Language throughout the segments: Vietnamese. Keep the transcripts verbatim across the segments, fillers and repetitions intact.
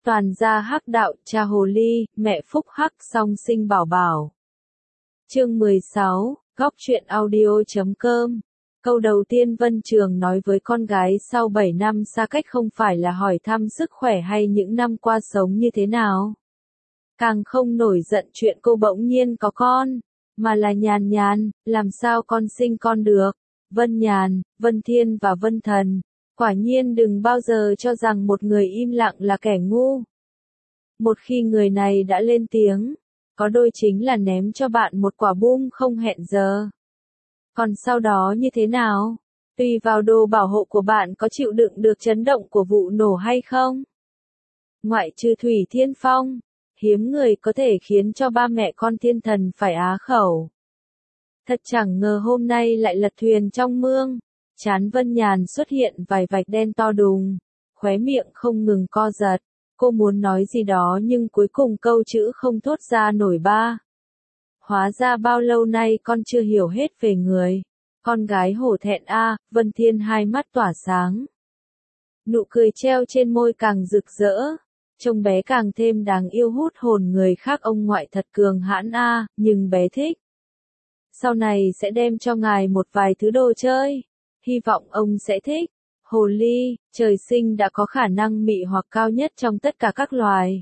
Toàn gia hắc đạo, cha hồ ly, mẹ phúc hắc song sinh bảo bảo. Chương mười sáu, góc truyện audio chấm com. Câu đầu tiên Vân Trường nói với con gái sau bảy năm xa cách không phải là hỏi thăm sức khỏe hay những năm qua sống như thế nào. Càng không nổi giận chuyện cô bỗng nhiên có con, mà là nhàn nhàn, làm sao con sinh con được. Vân Nhàn, Vân Thiên và Vân Thần. Quả nhiên đừng bao giờ cho rằng một người im lặng là kẻ ngu. Một khi người này đã lên tiếng, có đôi chính là ném cho bạn một quả bom không hẹn giờ. Còn sau đó như thế nào? Tùy vào đồ bảo hộ của bạn có chịu đựng được chấn động của vụ nổ hay không. Ngoại trừ Thủy Thiên Phong, hiếm người có thể khiến cho ba mẹ con thiên thần phải á khẩu. Thật chẳng ngờ hôm nay lại lật thuyền trong mương. Trán Vân Nhàn xuất hiện vài vạch đen to đùng, khóe miệng không ngừng co giật. Cô muốn nói gì đó nhưng cuối cùng câu chữ không thốt ra nổi ba. Hóa ra bao lâu nay con chưa hiểu hết về người. Con gái hổ thẹn a, Vân Thiên hai mắt tỏa sáng. Nụ cười treo trên môi càng rực rỡ. Trông bé càng thêm đáng yêu hút hồn người khác. Ông ngoại thật cường hãn a, nhưng bé thích. Sau này sẽ đem cho ngài một vài thứ đồ chơi. Hy vọng ông sẽ thích. Hồ ly, trời sinh đã có khả năng mị hoặc cao nhất trong tất cả các loài.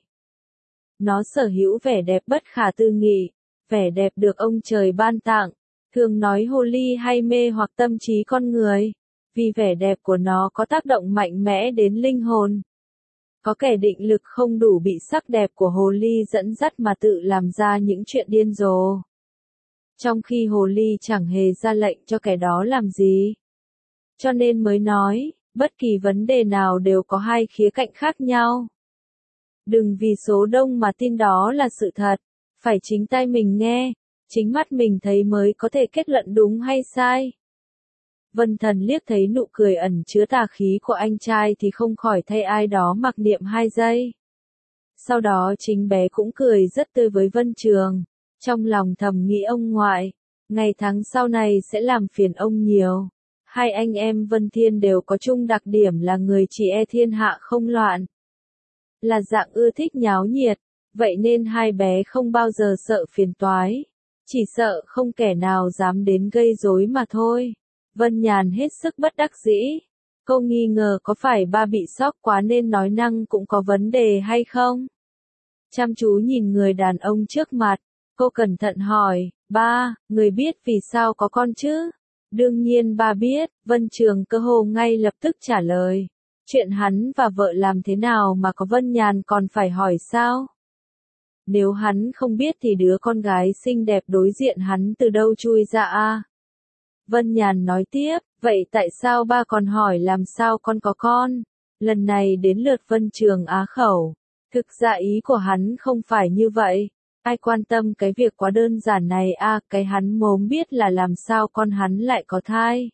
Nó sở hữu vẻ đẹp bất khả tư nghị, vẻ đẹp được ông trời ban tặng. Thường nói hồ ly hay mê hoặc tâm trí con người, vì vẻ đẹp của nó có tác động mạnh mẽ đến linh hồn. Có kẻ định lực không đủ bị sắc đẹp của hồ ly dẫn dắt mà tự làm ra những chuyện điên rồ. Trong khi hồ ly chẳng hề ra lệnh cho kẻ đó làm gì. Cho nên mới nói, bất kỳ vấn đề nào đều có hai khía cạnh khác nhau. Đừng vì số đông mà tin đó là sự thật, phải chính tai mình nghe, chính mắt mình thấy mới có thể kết luận đúng hay sai. Vân Thần liếc thấy nụ cười ẩn chứa tà khí của anh trai thì không khỏi thay ai đó mặc niệm hai giây. Sau đó chính bé cũng cười rất tươi với Vân Trường, trong lòng thầm nghĩ ông ngoại, ngày tháng sau này sẽ làm phiền ông nhiều. Hai anh em Vân Thiên đều có chung đặc điểm là người chỉ e thiên hạ không loạn. Là dạng ưa thích nháo nhiệt, vậy nên hai bé không bao giờ sợ phiền toái. Chỉ sợ không kẻ nào dám đến gây rối mà thôi. Vân Nhàn hết sức bất đắc dĩ. Cô nghi ngờ có phải ba bị sốc quá nên nói năng cũng có vấn đề hay không? Chăm chú nhìn người đàn ông trước mặt, cô cẩn thận hỏi, ba, người biết vì sao có con chứ? Đương nhiên ba biết, Vân Trường cơ hồ ngay lập tức trả lời. Chuyện hắn và vợ làm thế nào mà có Vân Nhàn còn phải hỏi sao? Nếu hắn không biết thì đứa con gái xinh đẹp đối diện hắn từ đâu chui ra a? Vân Nhàn nói tiếp, vậy tại sao ba còn hỏi làm sao con có con? Lần này đến lượt Vân Trường á khẩu. Thực ra ý của hắn không phải như vậy. Ai quan tâm cái việc quá đơn giản này a, à, cái hắn muốn biết là làm sao con hắn lại có thai.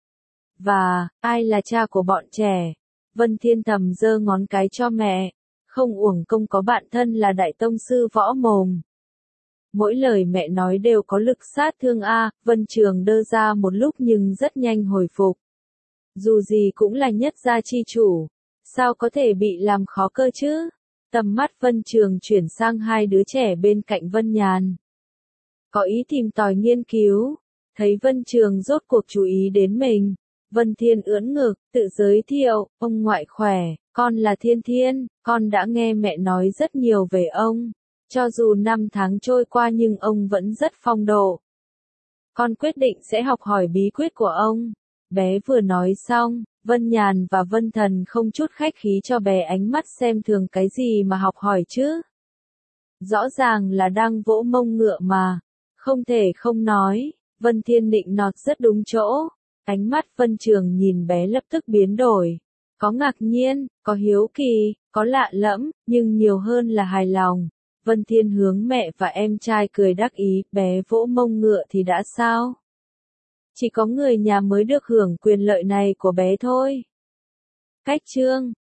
Và, ai là cha của bọn trẻ? Vân Thiên thầm giơ ngón cái cho mẹ. Không uổng công có bạn thân là đại tông sư võ mồm. Mỗi lời mẹ nói đều có lực sát thương a, à, Vân Trường đơ ra một lúc nhưng rất nhanh hồi phục. Dù gì cũng là nhất gia chi chủ. Sao có thể bị làm khó cơ chứ? Tầm mắt Vân Trường chuyển sang hai đứa trẻ bên cạnh Vân Nhàn. Có ý tìm tòi nghiên cứu. Thấy Vân Trường rốt cuộc chú ý đến mình. Vân Thiên ưỡn ngực, tự giới thiệu, ông ngoại khỏe, con là Thiên Thiên, con đã nghe mẹ nói rất nhiều về ông. Cho dù năm tháng trôi qua nhưng ông vẫn rất phong độ. Con quyết định sẽ học hỏi bí quyết của ông. Bé vừa nói xong, Vân Nhàn và Vân Thần không chút khách khí cho bé ánh mắt xem thường cái gì mà học hỏi chứ. Rõ ràng là đang vỗ mông ngựa mà. Không thể không nói, Vân Thiên nịnh nọt rất đúng chỗ. Ánh mắt Vân Trường nhìn bé lập tức biến đổi. Có ngạc nhiên, có hiếu kỳ, có lạ lẫm, nhưng nhiều hơn là hài lòng. Vân Thiên hướng mẹ và em trai cười đắc ý, bé vỗ mông ngựa thì đã sao? Chỉ có người nhà mới được hưởng quyền lợi này của bé thôi. Cách chương